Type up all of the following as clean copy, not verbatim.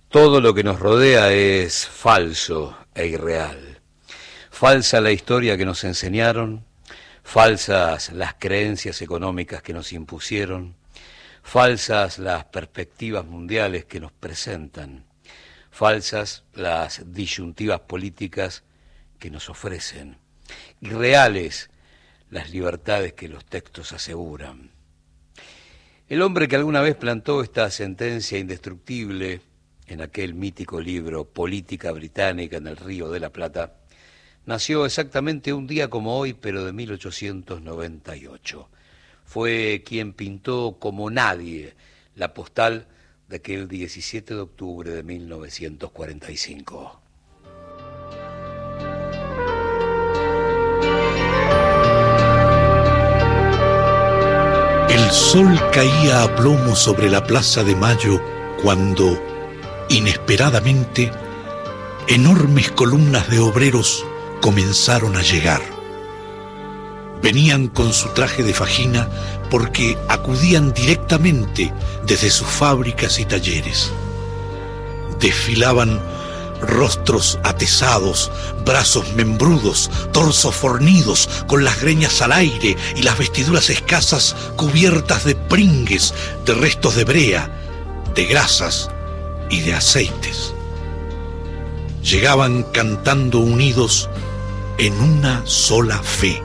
Todo lo que nos rodea es falso e irreal. Falsa la historia que nos enseñaron, falsas las creencias económicas que nos impusieron, falsas las perspectivas mundiales que nos presentan, falsas las disyuntivas políticas que nos ofrecen, irreales las libertades que los textos aseguran. El hombre que alguna vez plantó esta sentencia indestructible en aquel mítico libro Política Británica en el Río de la Plata, nació exactamente un día como hoy, pero de 1898. Fue quien pintó como nadie la postal de aquel 17 de octubre de 1945. El sol caía a plomo sobre la Plaza de Mayo cuando, inesperadamente, enormes columnas de obreros comenzaron a llegar. Venían con su traje de fajina porque acudían directamente desde sus fábricas y talleres. Desfilaban rostros atesados, brazos membrudos, torsos fornidos, con las greñas al aire y las vestiduras escasas cubiertas de pringues, de restos de brea, de grasas y de aceites. Llegaban cantando unidos en una sola fe.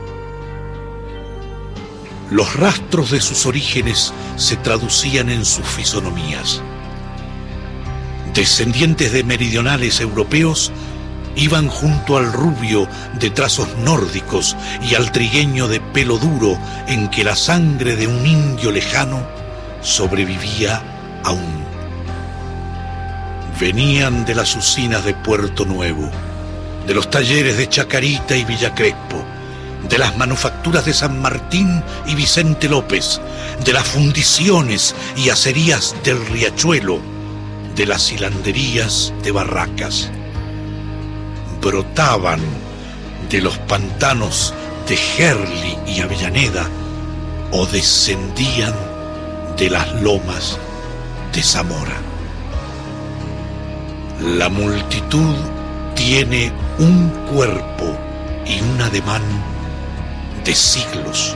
Los rastros de sus orígenes se traducían en sus fisonomías. Descendientes de meridionales europeos iban junto al rubio de trazos nórdicos y al trigueño de pelo duro en que la sangre de un indio lejano sobrevivía aún. Venían de las usinas de Puerto Nuevo, de los talleres de Chacarita y Villa Crespo, de las manufacturas de San Martín y Vicente López, de las fundiciones y acerías del Riachuelo, de las hilanderías de Barracas. Brotaban de los pantanos de Gerli y Avellaneda o descendían de las lomas de Zamora. La multitud tiene un cuerpo y un ademán de siglos.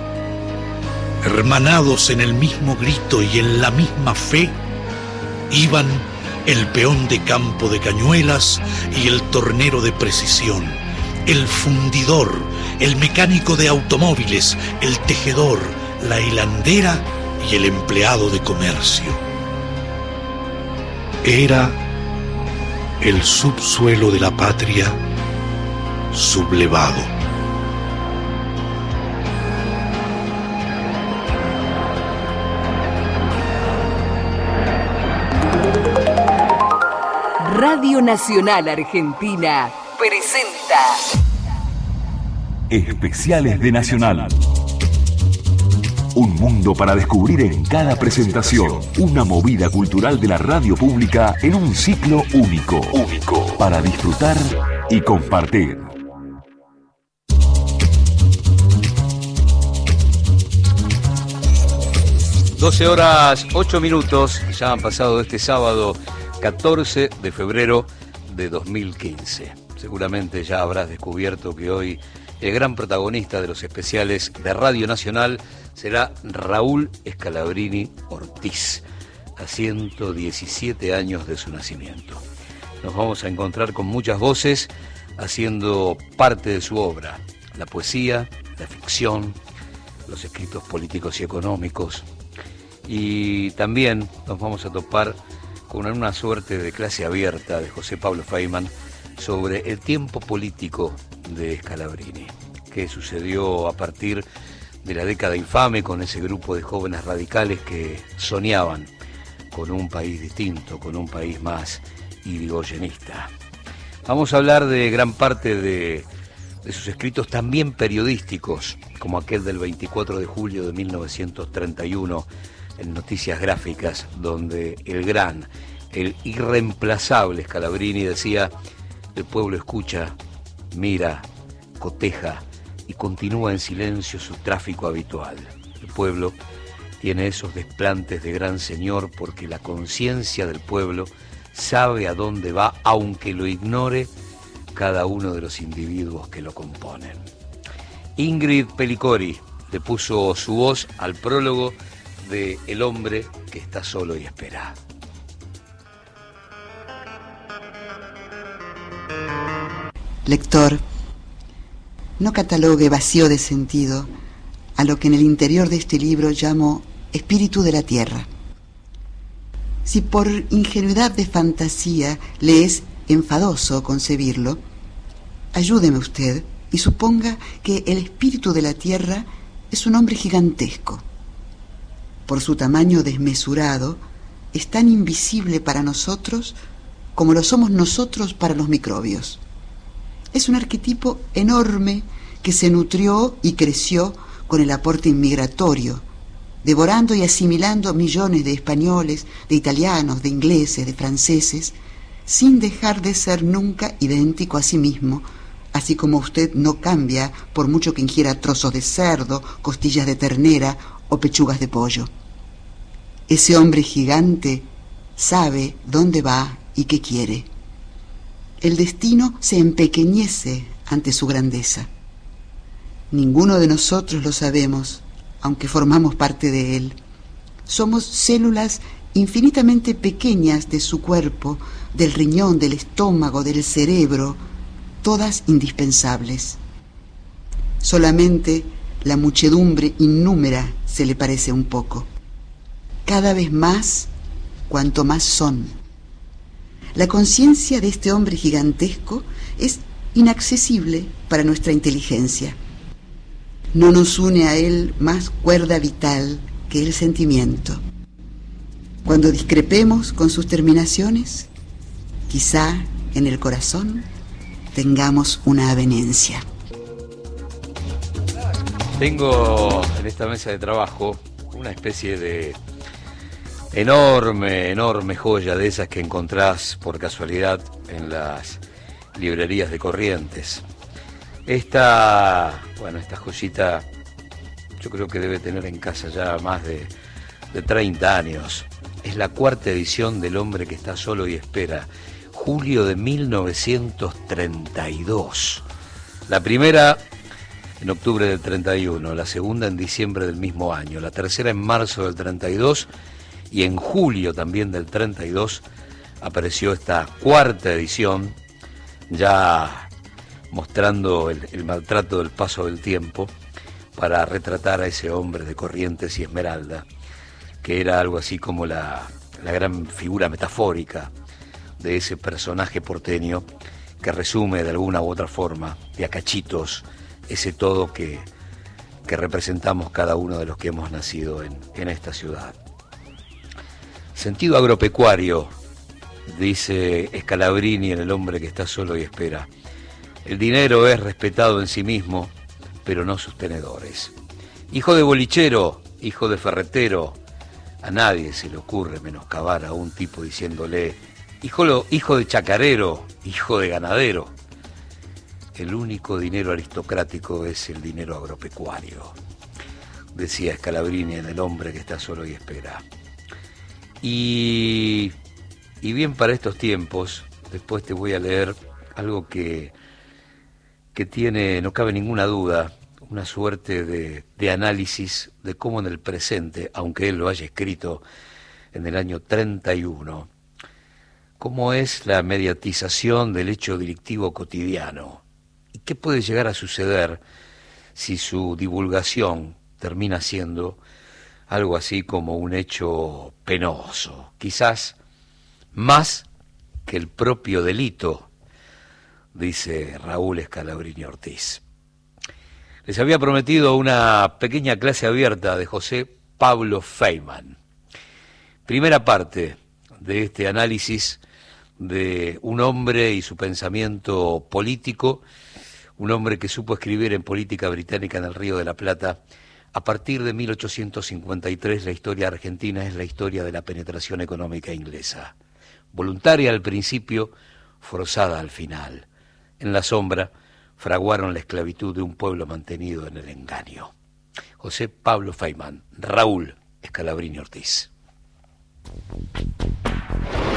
Hermanados en el mismo grito y en la misma fe, iban el peón de campo de cañuelas y el tornero de precisión, el fundidor, el mecánico de automóviles, el tejedor, la hilandera y el empleado de comercio. Era el subsuelo de la patria sublevado. Radio Nacional Argentina presenta Especiales de Nacional. Un mundo para descubrir en cada presentación. Una movida cultural de la radio pública en un ciclo único. Para disfrutar y compartir. (12:08) ya han pasado este sábado 14 de febrero de 2015. Seguramente ya habrás descubierto que hoy el gran protagonista de los especiales de Radio Nacional será Raúl Scalabrini Ortiz, a 117 años de su nacimiento. Nos vamos a encontrar con muchas voces haciendo parte de su obra: la poesía, la ficción, los escritos políticos y económicos. Y también nos vamos a topar con una suerte de clase abierta de José Pablo Feynman sobre el tiempo político de Scalabrini, que sucedió a partir de la década infame con ese grupo de jóvenes radicales que soñaban con un país distinto, con un país más irigoyenista. Vamos a hablar de gran parte de sus escritos también periodísticos, como aquel del 24 de julio de 1931, en Noticias Gráficas, donde el irreemplazable Scalabrini decía: el pueblo escucha, mira, coteja y continúa en silencio su tráfico habitual. El pueblo tiene esos desplantes de gran señor porque la conciencia del pueblo sabe a dónde va, aunque lo ignore cada uno de los individuos que lo componen. Ingrid Pelicori le puso su voz al prólogo de El hombre que está solo y espera. Lector, no catalogue vacío de sentido a lo que en el interior de este libro llamo espíritu de la tierra. Si por ingenuidad de fantasía le es enfadoso concebirlo, ayúdeme usted y suponga que el espíritu de la tierra es un hombre gigantesco. Por su tamaño desmesurado, es tan invisible para nosotros como lo somos nosotros para los microbios. Es un arquetipo enorme que se nutrió y creció con el aporte inmigratorio, devorando y asimilando millones de españoles, de italianos, de ingleses, de franceses, sin dejar de ser nunca idéntico a sí mismo, así como usted no cambia por mucho que ingiera trozos de cerdo, costillas de ternera o pechugas de pollo. Ese hombre gigante sabe dónde va y qué quiere. El destino se empequeñece ante su grandeza. Ninguno de nosotros lo sabemos, aunque formamos parte de él. Somos células infinitamente pequeñas de su cuerpo, del riñón, del estómago, del cerebro, todas indispensables. Solamente la muchedumbre innúmera se le parece un poco. Cada vez más, cuanto más son. La conciencia de este hombre gigantesco es inaccesible para nuestra inteligencia. No nos une a él más cuerda vital que el sentimiento. Cuando discrepemos con sus terminaciones, quizá en el corazón tengamos una avenencia. Tengo en esta mesa de trabajo una especie de enorme joya de esas que encontrás por casualidad en las librerías de Corrientes. Esta joyita yo creo que debe tener en casa ya más de 30 años. Es la cuarta edición del hombre que está solo y espera, julio de 1932. La primera en octubre del 31, la segunda en diciembre del mismo año, la tercera en marzo del 32 y en julio también del 32 apareció esta cuarta edición, ya mostrando el maltrato del paso del tiempo para retratar a ese hombre de Corrientes y Esmeralda, que era algo así como la gran figura metafórica de ese personaje porteño que resume de alguna u otra forma, de a cachitos, ese todo que representamos cada uno de los que hemos nacido en esta ciudad. Sentido agropecuario, dice Scalabrini en El hombre que está solo y espera. El dinero es respetado en sí mismo, pero no sus tenedores. Hijo de bolichero, hijo de ferretero, a nadie se le ocurre menoscabar a un tipo diciéndole hijo de chacarero, hijo de ganadero. El único dinero aristocrático es el dinero agropecuario, decía Scalabrini en El hombre que está solo y espera. Y bien, para estos tiempos, después te voy a leer algo que tiene, no cabe ninguna duda, una suerte de análisis de cómo en el presente, aunque él lo haya escrito en el año 31, cómo es la mediatización del hecho delictivo cotidiano y qué puede llegar a suceder si su divulgación termina siendo algo así como un hecho penoso, quizás más que el propio delito, dice Raúl Scalabrini Ortiz. Les había prometido una pequeña clase abierta de José Pablo Feynman. Primera parte de este análisis de un hombre y su pensamiento político, un hombre que supo escribir en política británica en el Río de la Plata. A partir de 1853 la historia argentina es la historia de la penetración económica inglesa. Voluntaria al principio, forzada al final. En la sombra fraguaron la esclavitud de un pueblo mantenido en el engaño. José Pablo Feynman, Raúl Scalabrini Ortiz.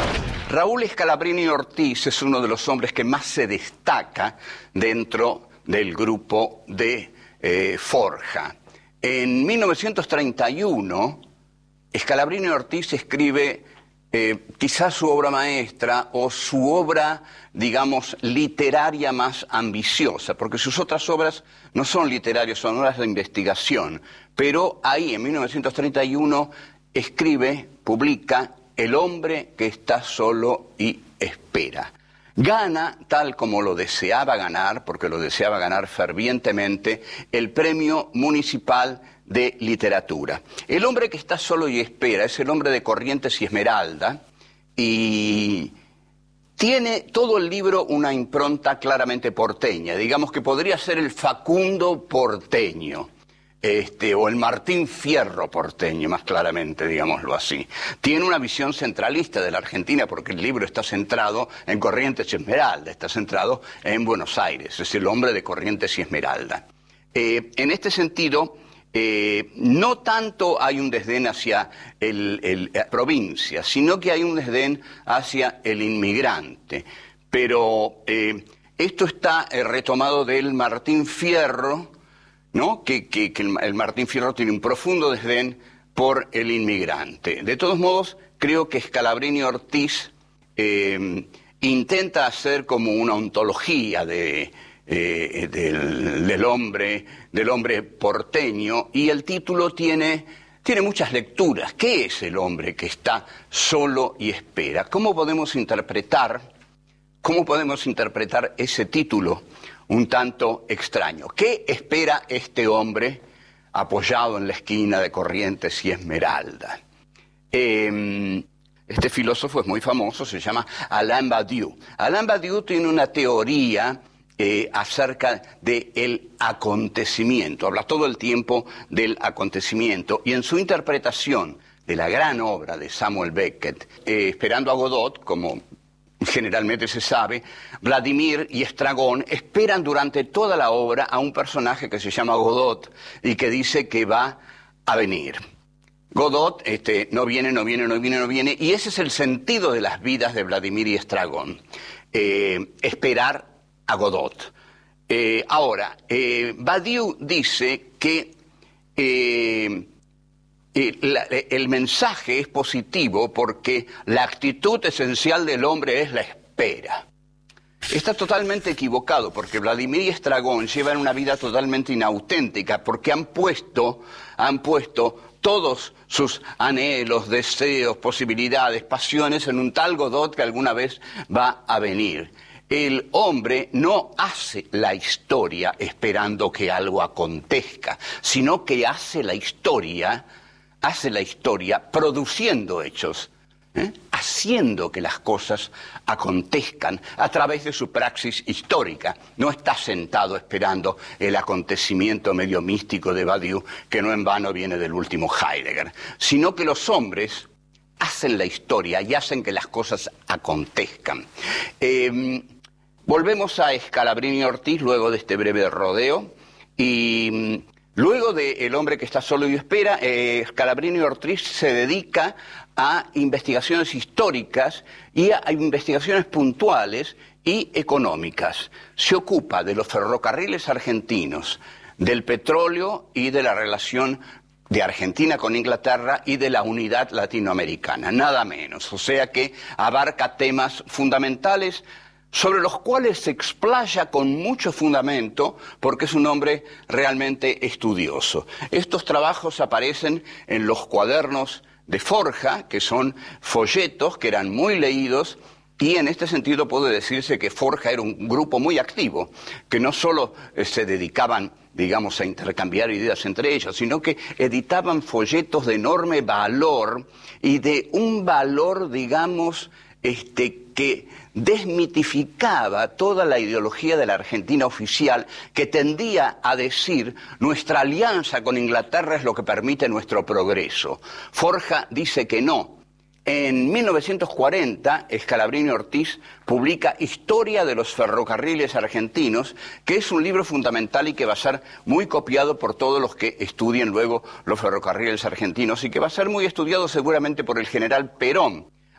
Raúl Scalabrini Ortiz es uno de los hombres que más se destaca dentro del grupo de Forja. En 1931, Scalabrini Ortiz escribe quizás su obra maestra o su obra, digamos, literaria más ambiciosa, porque sus otras obras no son literarias, son obras de investigación. Pero ahí, en 1931, escribe, publica El hombre que está solo y espera. Gana, tal como lo deseaba ganar, porque lo deseaba ganar fervientemente, el Premio Municipal de Literatura. El hombre que está solo y espera es el hombre de Corrientes y Esmeralda, y tiene todo el libro una impronta claramente porteña. Digamos que podría ser el Facundo porteño, o el Martín Fierro porteño, más claramente, digámoslo así. Tiene una visión centralista de la Argentina, porque el libro está centrado en Corrientes y Esmeralda, está centrado en Buenos Aires, es el hombre de Corrientes y Esmeralda. En este sentido, no tanto hay un desdén hacia la provincia, sino que hay un desdén hacia el inmigrante. Pero esto está retomado del Martín Fierro, ¿no? Que el Martín Fierro tiene un profundo desdén por el inmigrante. De todos modos, creo que Scalabrini Ortiz intenta hacer como una ontología del hombre porteño, y el título tiene muchas lecturas. ¿Qué es el hombre que está solo y espera? ¿Cómo podemos interpretar ese título un tanto extraño? ¿Qué espera este hombre apoyado en la esquina de Corrientes y Esmeralda? Este filósofo es muy famoso, se llama Alain Badiou. Alain Badiou tiene una teoría acerca del acontecimiento, habla todo el tiempo del acontecimiento, y en su interpretación de la gran obra de Samuel Beckett, Esperando a Godot, como generalmente se sabe, Vladimir y Estragón esperan durante toda la obra a un personaje que se llama Godot y que dice que va a venir. Godot no viene, y ese es el sentido de las vidas de Vladimir y Estragón, esperar a Godot. Ahora, Badiou dice que el mensaje es positivo porque la actitud esencial del hombre es la espera. Está totalmente equivocado, porque Vladimir y Estragón llevan una vida totalmente inauténtica, porque han puesto todos sus anhelos, deseos, posibilidades, pasiones en un tal Godot que alguna vez va a venir. El hombre no hace la historia esperando que algo acontezca, sino que hace la historia produciendo hechos, haciendo que las cosas acontezcan a través de su praxis histórica. No está sentado esperando el acontecimiento medio místico de Badiou, que no en vano viene del último Heidegger, sino que los hombres hacen la historia y hacen que las cosas acontezcan. Volvemos a Scalabrini Ortiz luego de este breve rodeo, y luego de El hombre que está solo y espera, Scalabrini Ortiz se dedica a investigaciones históricas y a investigaciones puntuales y económicas. Se ocupa de los ferrocarriles argentinos, del petróleo y de la relación de Argentina con Inglaterra y de la unidad latinoamericana, nada menos. O sea que abarca temas fundamentales sobre los cuales se explaya con mucho fundamento, porque es un hombre realmente estudioso. Estos trabajos aparecen en los cuadernos de Forja, que son folletos que eran muy leídos, y en este sentido puede decirse que Forja era un grupo muy activo, que no solo se dedicaban, digamos, a intercambiar ideas entre ellos, sino que editaban folletos de enorme valor y de un valor, digamos, que desmitificaba toda la ideología de la Argentina oficial, que tendía a decir nuestra alianza con Inglaterra es lo que permite nuestro progreso. Forja dice que no. En 1940, Scalabrini Ortiz publica Historia de los ferrocarriles argentinos, que es un libro fundamental y que va a ser muy copiado por todos los que estudien luego los ferrocarriles argentinos, y que va a ser muy estudiado seguramente por el general Perón.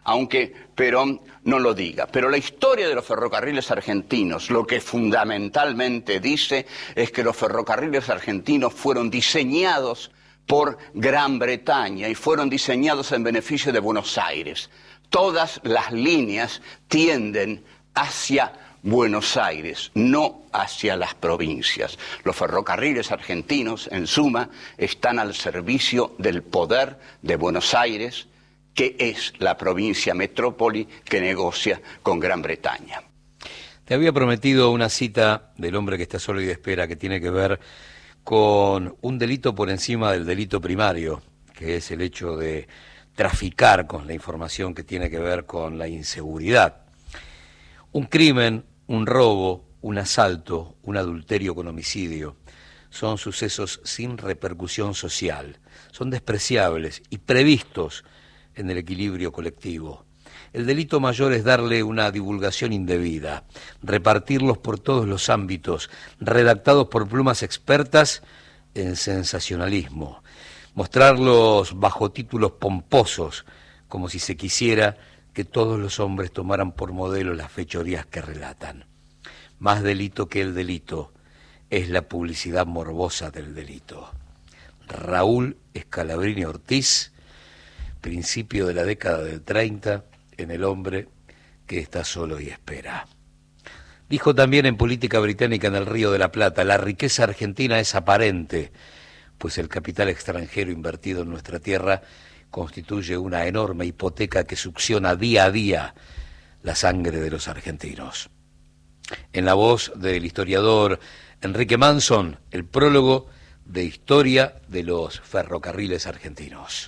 aunque Perón no lo diga. Pero la historia de los ferrocarriles argentinos, lo que fundamentalmente dice es que los ferrocarriles argentinos fueron diseñados por Gran Bretaña y fueron diseñados en beneficio de Buenos Aires. Todas las líneas tienden hacia Buenos Aires, no hacia las provincias. Los ferrocarriles argentinos, en suma, están al servicio del poder de Buenos Aires, que es la provincia metrópoli que negocia con Gran Bretaña. Te había prometido una cita del hombre que está solo y de espera, que tiene que ver con un delito por encima del delito primario, que es el hecho de traficar con la información que tiene que ver con la inseguridad. Un crimen, un robo, un asalto, un adulterio con homicidio, son sucesos sin repercusión social, son despreciables y previstos en el equilibrio colectivo. El delito mayor es darle una divulgación indebida, repartirlos por todos los ámbitos, redactados por plumas expertas en sensacionalismo, mostrarlos bajo títulos pomposos, como si se quisiera que todos los hombres tomaran por modelo las fechorías que relatan. Más delito que el delito es la publicidad morbosa del delito. Raúl Scalabrini Ortiz, principio de la década del 30, en El hombre que está solo y espera. Dijo también en Política Británica en el Río de la Plata: la riqueza argentina es aparente, pues el capital extranjero invertido en nuestra tierra constituye una enorme hipoteca que succiona día a día la sangre de los argentinos. En la voz del historiador Enrique Manson, el prólogo de Historia de los ferrocarriles argentinos.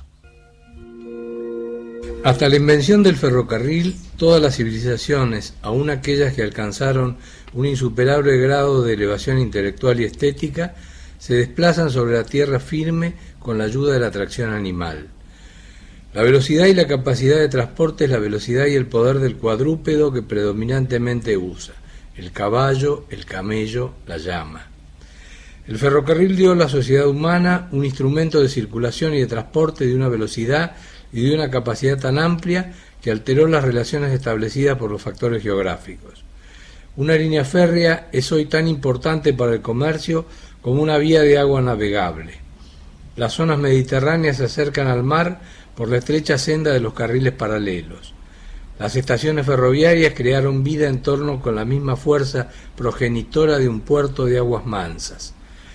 Hasta la invención del ferrocarril, todas las civilizaciones, aun aquellas que alcanzaron un insuperable grado de elevación intelectual y estética, se desplazan sobre la tierra firme con la ayuda de la tracción animal. La velocidad y la capacidad de transporte es la velocidad y el poder del cuadrúpedo que predominantemente usa: el caballo, el camello, la llama. El ferrocarril dio a la sociedad humana un instrumento de circulación y de transporte de una velocidad y de una capacidad tan amplia que alteró las relaciones establecidas por los factores geográficos. Una línea férrea es hoy tan importante para el comercio como una vía de agua navegable. Las zonas mediterráneas se acercan al mar por la estrecha senda de los carriles paralelos. Las estaciones ferroviarias crearon vida en torno con la misma fuerza progenitora de un puerto de aguas mansas.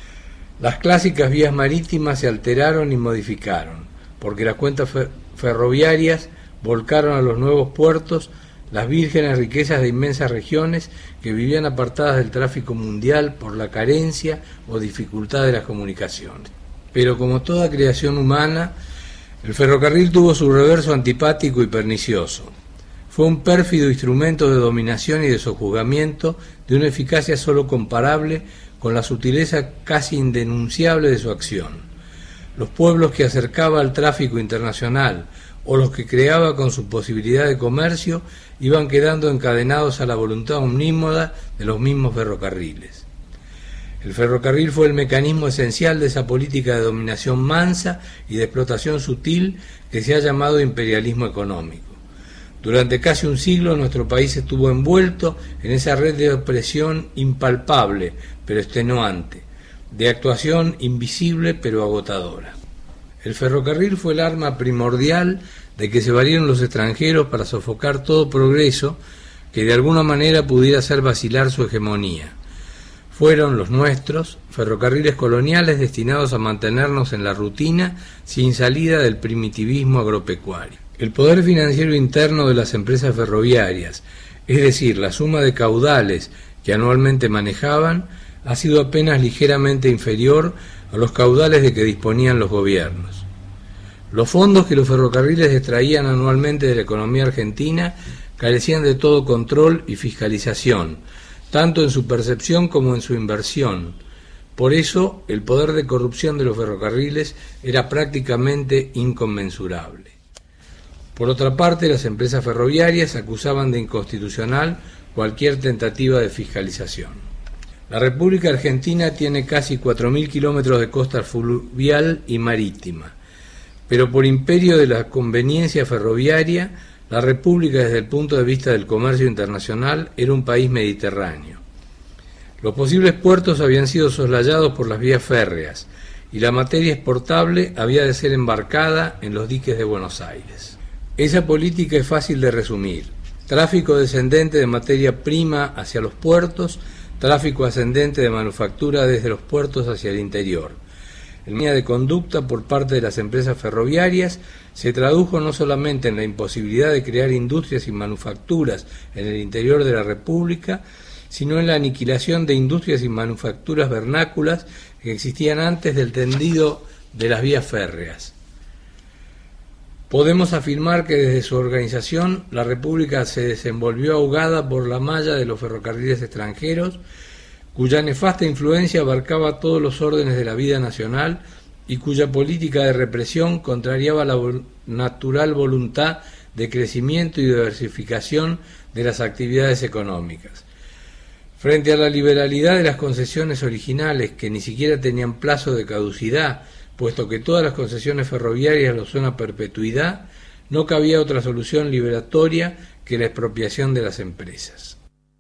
Las clásicas vías marítimas se alteraron y modificaron, porque las cuentas ferroviarias volcaron a los nuevos puertos las vírgenes riquezas de inmensas regiones que vivían apartadas del tráfico mundial por la carencia o dificultad de las comunicaciones. Pero como toda creación humana, el ferrocarril tuvo su reverso antipático y pernicioso. Fue un pérfido instrumento de dominación y de sojuzgamiento de una eficacia solo comparable con la sutileza casi indenunciable de su acción. Los pueblos que acercaba al tráfico internacional o los que creaba con su posibilidad de comercio iban quedando encadenados a la voluntad omnímoda de los mismos ferrocarriles. El ferrocarril fue el mecanismo esencial de esa política de dominación mansa y de explotación sutil que se ha llamado imperialismo económico. Durante casi un siglo nuestro país estuvo envuelto en esa red de opresión impalpable pero extenuante, de actuación invisible pero agotadora. El ferrocarril fue el arma primordial de que se valieron los extranjeros para sofocar todo progreso que de alguna manera pudiera hacer vacilar su hegemonía. Fueron los nuestros, ferrocarriles coloniales destinados a mantenernos en la rutina sin salida del primitivismo agropecuario. El poder financiero interno de las empresas ferroviarias, es decir, la suma de caudales que anualmente manejaban, ha sido apenas ligeramente inferior a los caudales de que disponían los gobiernos. Los fondos que los ferrocarriles extraían anualmente de la economía argentina carecían de todo control y fiscalización, tanto en su percepción como en su inversión. Por eso, el poder de corrupción de los ferrocarriles era prácticamente inconmensurable. Por otra parte, las empresas ferroviarias acusaban de inconstitucional cualquier tentativa de fiscalización. La República Argentina tiene casi 4.000 kilómetros de costa fluvial y marítima, pero por imperio de la conveniencia ferroviaria, La República, desde el punto de vista del comercio internacional, era un país mediterráneo. Los posibles puertos habían sido soslayados por las vías férreas y la materia exportable había de ser embarcada en los diques de Buenos Aires. Esa política es fácil de resumir: tráfico descendente de materia prima hacia los puertos, tráfico ascendente de manufactura desde los puertos hacia el interior. La línea de conducta por parte de las empresas ferroviarias se tradujo no solamente en la imposibilidad de crear industrias y manufacturas en el interior de la República, sino en la aniquilación de industrias y manufacturas vernáculas que existían antes del tendido de las vías férreas. Podemos afirmar que desde su organización la República se desenvolvió ahogada por la malla de los ferrocarriles extranjeros, cuya nefasta influencia abarcaba todos los órdenes de la vida nacional y cuya política de represión contrariaba la natural voluntad de crecimiento y diversificación de las actividades económicas. Frente a la liberalidad de las concesiones originales, que ni siquiera tenían plazo de caducidad, puesto que todas las concesiones ferroviarias lo son a perpetuidad, no cabía otra solución liberatoria que la expropiación de las empresas.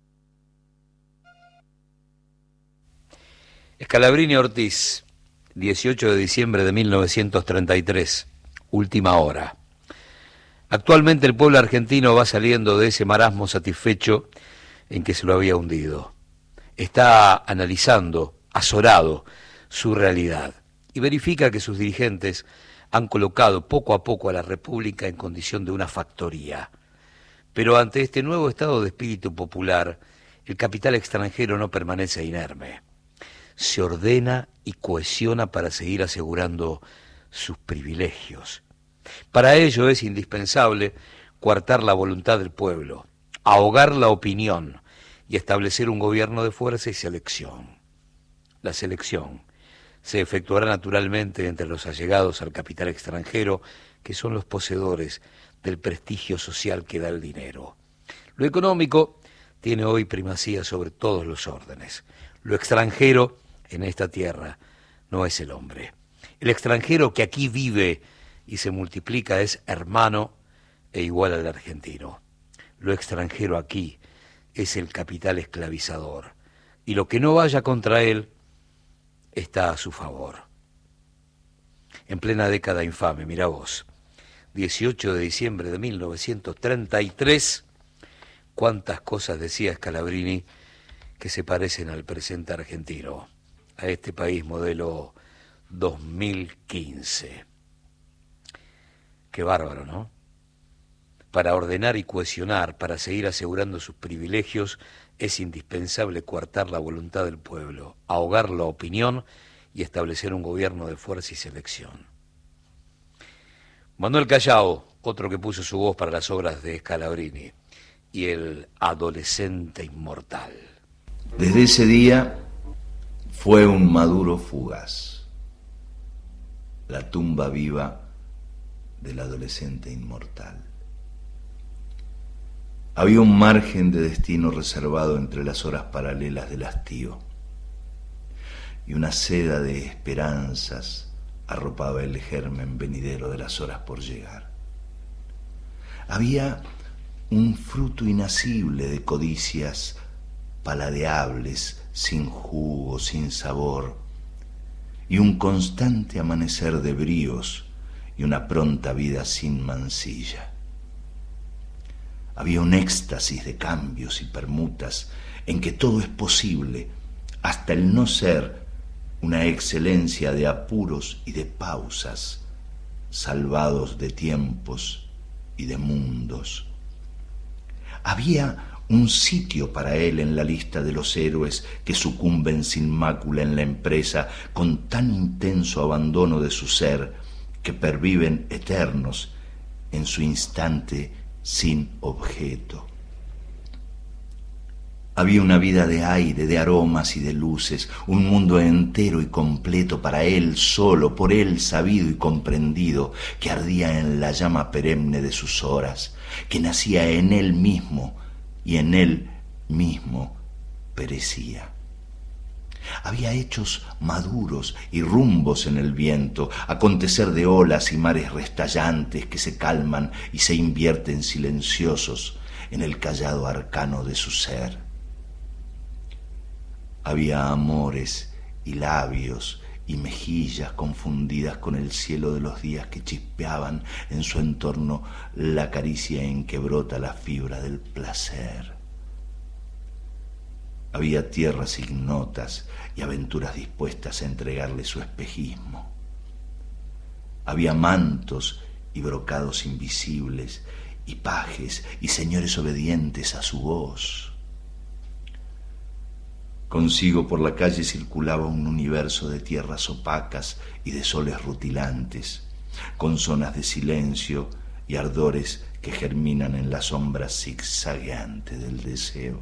Scalabrini Ortiz, 18 de diciembre de 1933, última hora. Actualmente el pueblo argentino va saliendo de ese marasmo satisfecho en que se lo había hundido. Está analizando, azorado, su realidad y verifica que sus dirigentes han colocado poco a poco a la República en condición de una factoría. Pero ante este nuevo estado de espíritu popular, el capital extranjero no permanece inerme. Se ordena y cohesiona para seguir asegurando sus privilegios. Para ello es indispensable coartar la voluntad del pueblo, ahogar la opinión y establecer un gobierno de fuerza y selección. La selección se efectuará naturalmente entre los allegados al capital extranjero, que son los poseedores del prestigio social que da el dinero. Lo económico tiene hoy primacía sobre todos los órdenes. Lo extranjero en esta tierra no es el hombre. El extranjero que aquí vive y se multiplica es hermano e igual al argentino. Lo extranjero aquí es el capital esclavizador, y lo que no vaya contra él está a su favor. En plena década infame, mirá vos, 18 de diciembre de 1933, cuántas cosas decía Scalabrini que se parecen al presente argentino, a este país modelo 2015. Qué bárbaro, ¿no? Para ordenar y cohesionar, para seguir asegurando sus privilegios, es indispensable coartar la voluntad del pueblo, ahogar la opinión y establecer un gobierno de fuerza y selección. Manuel Callao, otro que puso su voz para las obras de Scalabrini, y el adolescente inmortal. Desde ese día fue un Maduro fugaz, la tumba viva del adolescente inmortal. Había un margen de destino reservado entre las horas paralelas del hastío, y una seda de esperanzas arropaba el germen venidero de las horas por llegar. Había un fruto inacible de codicias paladeables, sin jugo, sin sabor, y un constante amanecer de bríos y una pronta vida sin mancilla. Había un éxtasis de cambios y permutas en que todo es posible, hasta el no ser, una excelencia de apuros y de pausas, salvados de tiempos y de mundos. Había un sitio para él en la lista de los héroes que sucumben sin mácula en la empresa con tan intenso abandono de su ser que perviven eternos en su instante sin objeto. Había una vida de aire, de aromas y de luces, un mundo entero y completo para él solo, por él sabido y comprendido, que ardía en la llama perenne de sus horas, que nacía en él mismo y en él mismo perecía. Había hechos maduros y rumbos en el viento, acontecer de olas y mares restallantes que se calman y se invierten silenciosos en el callado arcano de su ser. Había amores y labios y mejillas confundidas con el cielo de los días que chispeaban en su entorno la caricia en que brota la fibra del placer. Había tierras ignotas y aventuras dispuestas a entregarle su espejismo. Había mantos y brocados invisibles y pajes y señores obedientes a su voz. Consigo por la calle circulaba un universo de tierras opacas y de soles rutilantes, con zonas de silencio y ardores que germinan en la sombra zigzagueante del deseo.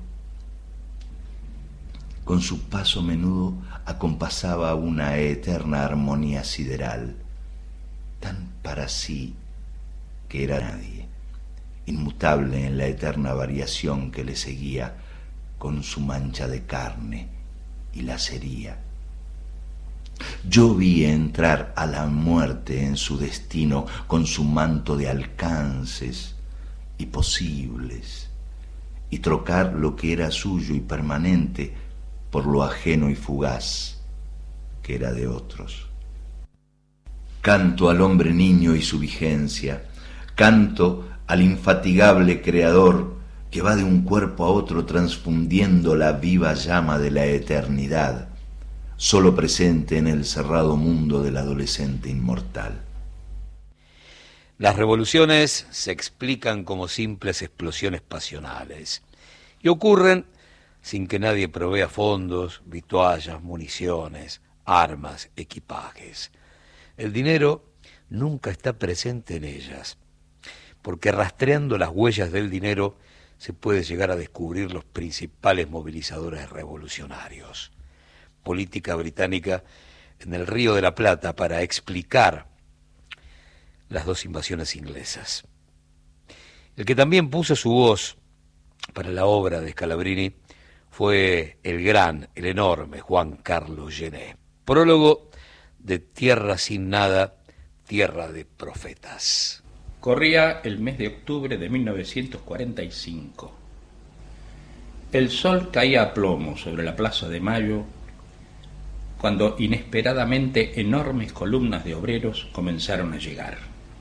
Con su paso menudo acompasaba una eterna armonía sideral, tan para sí que era nadie, inmutable en la eterna variación que le seguía con su mancha de carne y lacería. Yo vi entrar a la muerte en su destino con su manto de alcances y posibles, y trocar lo que era suyo y permanente por lo ajeno y fugaz que era de otros. Canto al hombre niño y su vigencia, canto al infatigable creador que va de un cuerpo a otro transfundiendo la viva llama de la eternidad, solo presente en el cerrado mundo del adolescente inmortal. Las revoluciones se explican como simples explosiones pasionales y ocurren sin que nadie provea fondos, vituallas, municiones, armas, equipajes. El dinero nunca está presente en ellas, porque rastreando las huellas del dinero se puede llegar a descubrir los principales movilizadores revolucionarios. Política británica en el Río de la Plata para explicar las dos invasiones inglesas. El que también puso su voz para la obra de Scalabrini fue el gran, el enorme Juan Carlos Genet. Prólogo de Tierra sin nada, tierra de profetas. Corría el mes de octubre de 1945. El sol caía a plomo sobre la Plaza de Mayo cuando inesperadamente enormes columnas de obreros comenzaron a llegar.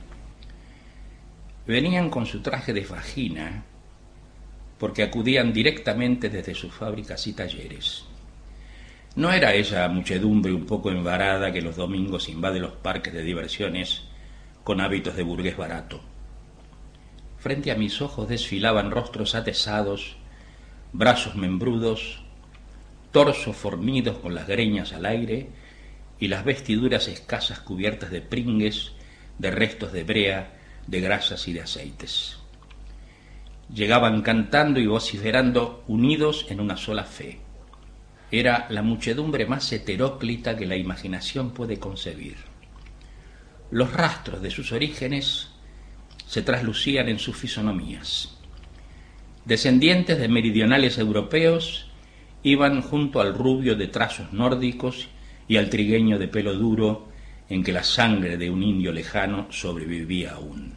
Venían con su traje de fajina porque acudían directamente desde sus fábricas y talleres. No era esa muchedumbre un poco embarada que los domingos invade los parques de diversiones con hábitos de burgués barato. Frente a mis ojos desfilaban rostros atesados, brazos membrudos, torsos fornidos con las greñas al aire y las vestiduras escasas cubiertas de pringues, de restos de brea, de grasas y de aceites. Llegaban cantando y vociferando unidos en una sola fe. Era la muchedumbre más heteróclita que la imaginación puede concebir. Los rastros de sus orígenes se traslucían en sus fisonomías. Descendientes de meridionales europeos iban junto al rubio de trazos nórdicos y al trigueño de pelo duro en que la sangre de un indio lejano sobrevivía aún.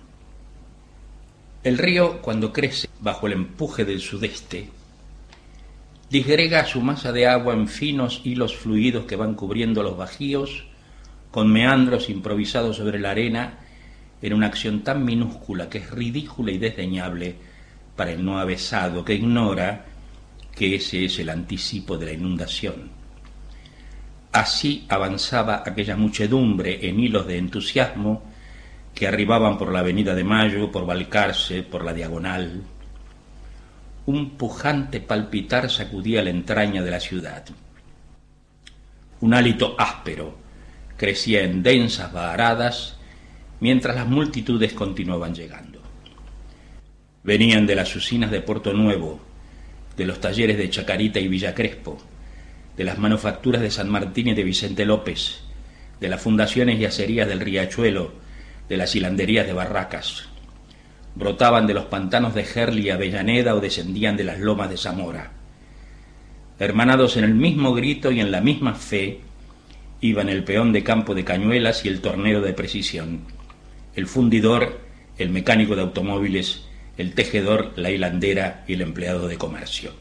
El río, cuando crece bajo el empuje del sudeste, disgrega su masa de agua en finos hilos fluidos que van cubriendo los bajíos, con meandros improvisados sobre la arena, en una acción tan minúscula que es ridícula y desdeñable para el no avesado que ignora que ese es el anticipo de la inundación. Así avanzaba aquella muchedumbre en hilos de entusiasmo que arribaban por la Avenida de Mayo, por Balcarce, por la Diagonal. Un pujante palpitar sacudía la entraña de la ciudad. Un hálito áspero crecía en densas vaharadas mientras las multitudes continuaban llegando. Venían de las usinas de Puerto Nuevo, de los talleres de Chacarita y Villa Crespo, de las manufacturas de San Martín y de Vicente López, de las fundaciones y acerías del Riachuelo, de las hilanderías de Barracas. Brotaban de los pantanos de Gerli y Avellaneda o descendían de las lomas de Zamora. hermanados en el mismo grito y en la misma fe, iban el peón de campo de cañuelas y el tornero de precisión, el fundidor, el mecánico de automóviles, el tejedor, la hilandera y el empleado de comercio.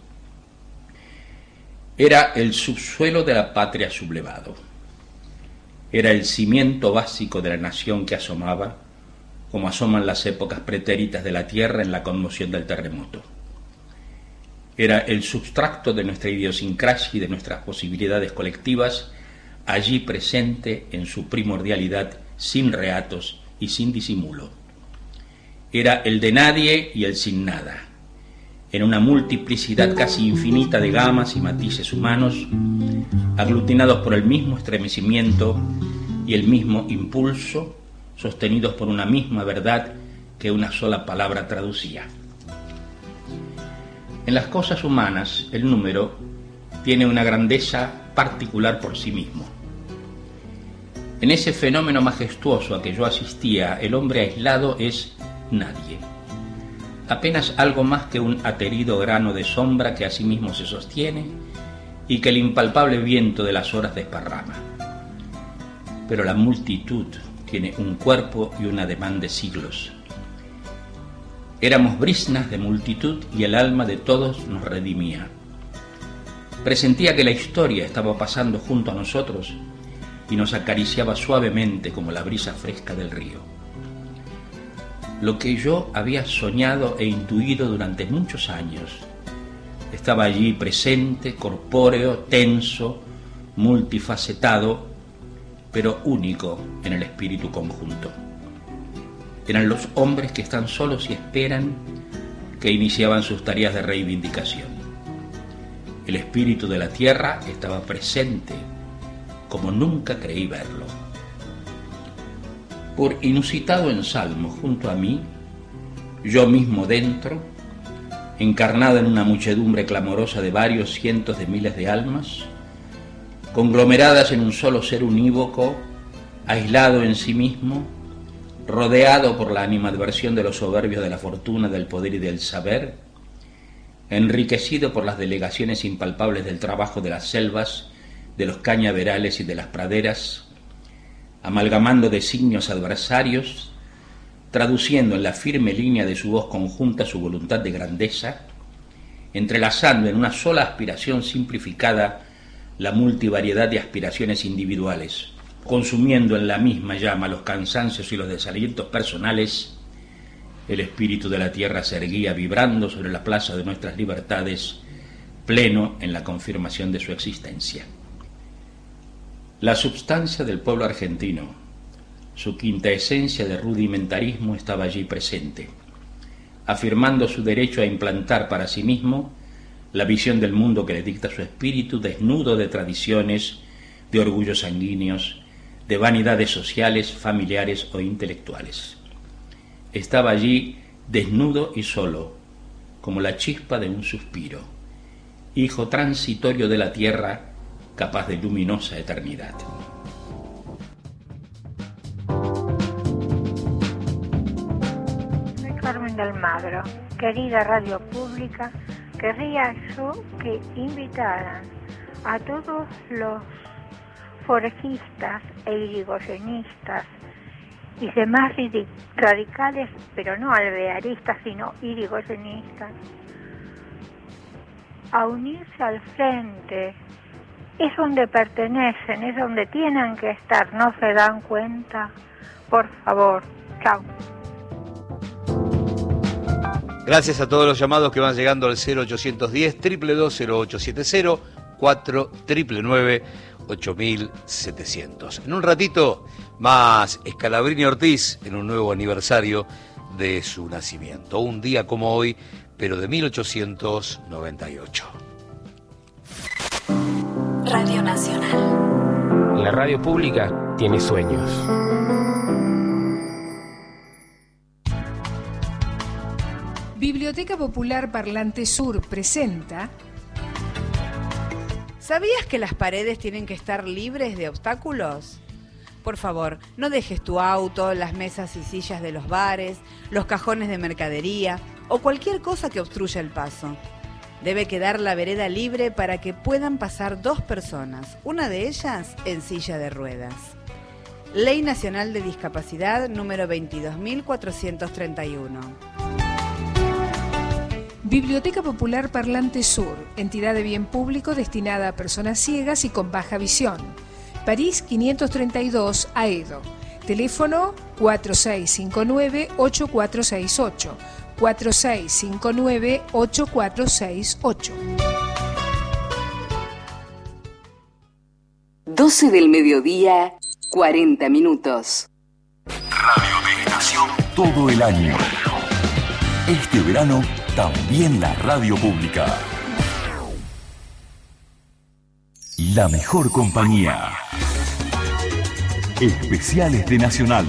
Era el subsuelo de la patria sublevado. Era el cimiento básico de la nación que asomaba, como asoman las épocas pretéritas de la tierra en la conmoción del terremoto. Era el substrato de nuestra idiosincrasia y de nuestras posibilidades colectivas, allí presente en su primordialidad, sin reatos y sin disimulo. Era el de nadie y el sin nada, en una multiplicidad casi infinita de gamas y matices humanos, aglutinados por el mismo estremecimiento y el mismo impulso, sostenidos por una misma verdad que una sola palabra traducía. En las cosas humanas, el número tiene una grandeza particular por sí mismo. En ese fenómeno majestuoso a que yo asistía, el hombre aislado es nadie, apenas algo más que un aterido grano de sombra que a sí mismo se sostiene y que el impalpable viento de las horas desparrama. Pero la multitud tiene un cuerpo y un ademán de siglos. Éramos briznas de multitud y el alma de todos nos redimía. Presentía que la historia estaba pasando junto a nosotros y nos acariciaba suavemente como la brisa fresca del río. Lo que yo había soñado e intuido durante muchos años estaba allí presente, corpóreo, tenso, multifacetado, pero único en el espíritu conjunto. Eran los hombres que están solos y esperan, que iniciaban sus tareas de reivindicación. El espíritu de la tierra estaba presente, como nunca creí verlo. Por inusitado ensalmo junto a mí, yo mismo dentro, encarnado en una muchedumbre clamorosa de varios cientos de miles de almas, conglomeradas en un solo ser unívoco, aislado en sí mismo, rodeado por la animadversión de los soberbios de la fortuna, del poder y del saber, enriquecido por las delegaciones impalpables del trabajo de las selvas, de los cañaverales y de las praderas, amalgamando designios adversarios, traduciendo en la firme línea de su voz conjunta su voluntad de grandeza, entrelazando en una sola aspiración simplificada la multivariedad de aspiraciones individuales, consumiendo en la misma llama los cansancios y los desalientos personales, el espíritu de la tierra se erguía vibrando sobre la plaza de nuestras libertades, pleno en la confirmación de su existencia. La substancia del pueblo argentino, su quinta esencia de rudimentarismo estaba allí presente, afirmando su derecho a implantar para sí mismo la visión del mundo que le dicta su espíritu, desnudo de tradiciones, de orgullos sanguíneos, de vanidades sociales, familiares o intelectuales. Estaba allí desnudo y solo, como la chispa de un suspiro, hijo transitorio de la tierra, capaz de luminosa eternidad. Soy Carmen de Almagro. Querida Radio Pública, querría yo que invitaran a todos los forjistas e irigoyenistas y demás radicales, pero no alvearistas, sino irigoyenistas, a unirse al frente. Es donde pertenecen, es donde tienen que estar, ¿no se dan cuenta? Por favor, chao. Gracias a todos los llamados que van llegando al 0810-222-0870, 499-8700. En un ratito más Scalabrini Ortiz en un nuevo aniversario de su nacimiento. Un día como hoy, pero de 1898. Radio Nacional. La radio pública tiene sueños. Biblioteca Popular Parlante Sur presenta... ¿Sabías que las paredes tienen que estar libres de obstáculos? Por favor, no dejes tu auto, las mesas y sillas de los bares, los cajones de mercadería o cualquier cosa que obstruya el paso. Debe quedar la vereda libre para que puedan pasar 2 personas, una de ellas en silla de ruedas. Ley Nacional de Discapacidad número 22.431. Biblioteca Popular Parlante Sur, entidad de bien público destinada a personas ciegas y con baja visión. París 532, Aedo. Teléfono 4659-8468. 4659-8468. 12 del mediodía, 40 minutos. Radio de estación todo el año. Este verano, también la radio pública. La mejor compañía. Especiales de Nacional.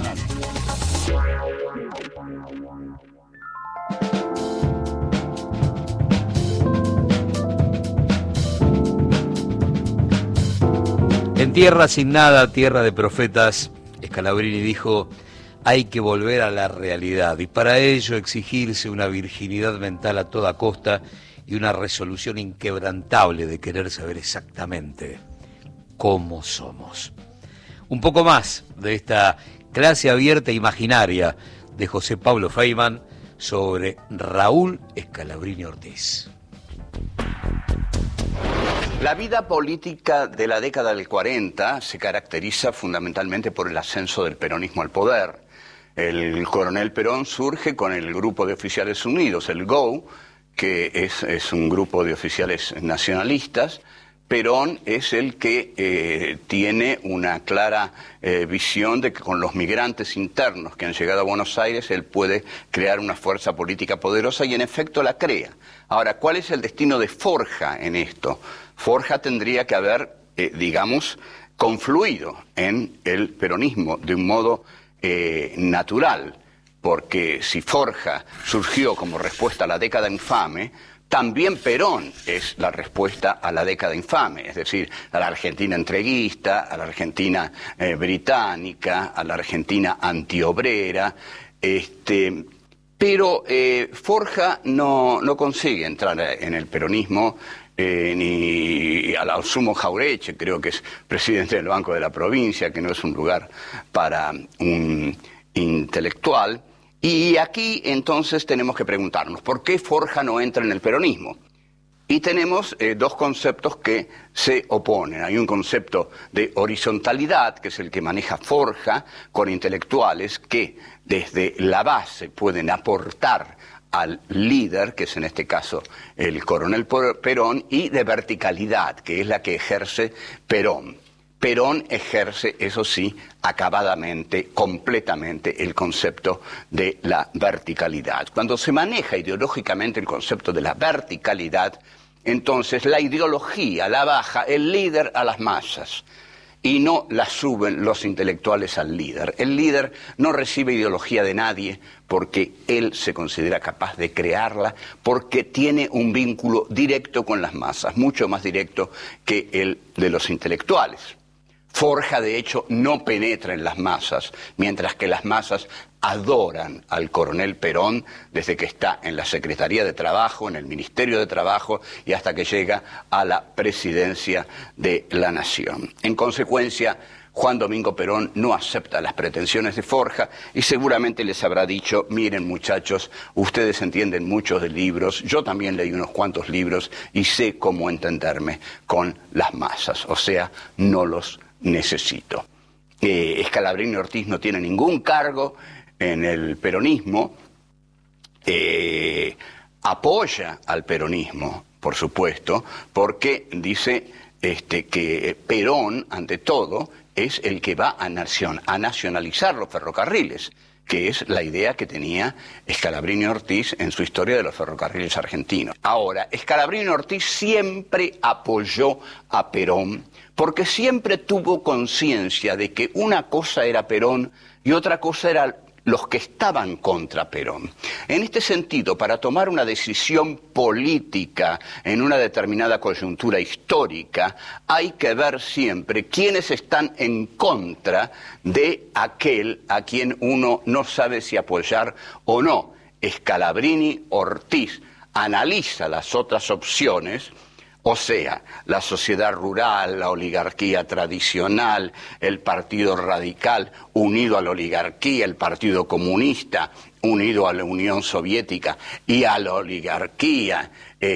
En Tierra sin nada, tierra de profetas, Scalabrini dijo: hay que volver a la realidad y para ello exigirse una virginidad mental a toda costa y una resolución inquebrantable de querer saber exactamente cómo somos. Un poco más de esta clase abierta e imaginaria de José Pablo Feynman sobre Raúl Scalabrini Ortiz. La vida política de la década del 40 se caracteriza fundamentalmente por el ascenso del peronismo al poder. El coronel Perón surge con el Grupo de Oficiales Unidos, el GO, que es un grupo de oficiales nacionalistas. Perón es el que tiene una clara visión de que con los migrantes internos que han llegado a Buenos Aires él puede crear una fuerza política poderosa y en efecto la crea. Ahora, ¿cuál es el destino de Forja en esto? Forja tendría que haber, confluido en el peronismo de un modo natural, porque si Forja surgió como respuesta a la década infame, también Perón es la respuesta a la década infame, es decir, a la Argentina entreguista, a la Argentina británica, a la Argentina antiobrera, pero Forja no consigue entrar en el peronismo, ni al sumo Jaureche, creo que es presidente del Banco de la Provincia, que no es un lugar para un intelectual. Y aquí entonces tenemos que preguntarnos, ¿por qué Forja no entra en el peronismo? Y tenemos 2 conceptos que se oponen. Hay un concepto de horizontalidad, que es el que maneja Forja, con intelectuales que desde la base pueden aportar al líder, que es en este caso el coronel Perón, y de verticalidad, que es la que ejerce Perón. Perón ejerce, eso sí, acabadamente, completamente el concepto de la verticalidad. Cuando se maneja ideológicamente el concepto de la verticalidad, entonces la ideología la baja el líder a las masas y no la suben los intelectuales al líder. El líder no recibe ideología de nadie porque él se considera capaz de crearla, porque tiene un vínculo directo con las masas, mucho más directo que el de los intelectuales. Forja, de hecho, no penetra en las masas, mientras que las masas adoran al coronel Perón desde que está en la Secretaría de Trabajo, en el Ministerio de Trabajo y hasta que llega a la presidencia de la Nación. En consecuencia, Juan Domingo Perón no acepta las pretensiones de Forja y seguramente les habrá dicho: miren muchachos, ustedes entienden muchos de libros, yo también leí unos cuantos libros y sé cómo entenderme con las masas, o sea, no los necesito. Scalabrini Ortiz no tiene ningún cargo en el peronismo, apoya al peronismo, por supuesto, porque dice que Perón, ante todo, es el que va a nacionalizar los ferrocarriles, que es la idea que tenía Scalabrini Ortiz en su historia de los ferrocarriles argentinos. Ahora, Scalabrini Ortiz siempre apoyó a Perón, porque siempre tuvo conciencia de que una cosa era Perón y otra cosa era los que estaban contra Perón. En este sentido, para tomar una decisión política en una determinada coyuntura histórica, hay que ver siempre quiénes están en contra de aquel a quien uno no sabe si apoyar o no. Scalabrini Ortiz analiza las otras opciones, o sea, la sociedad rural, la oligarquía tradicional, el partido radical unido a la oligarquía, el partido comunista unido a la Unión Soviética y a la oligarquía,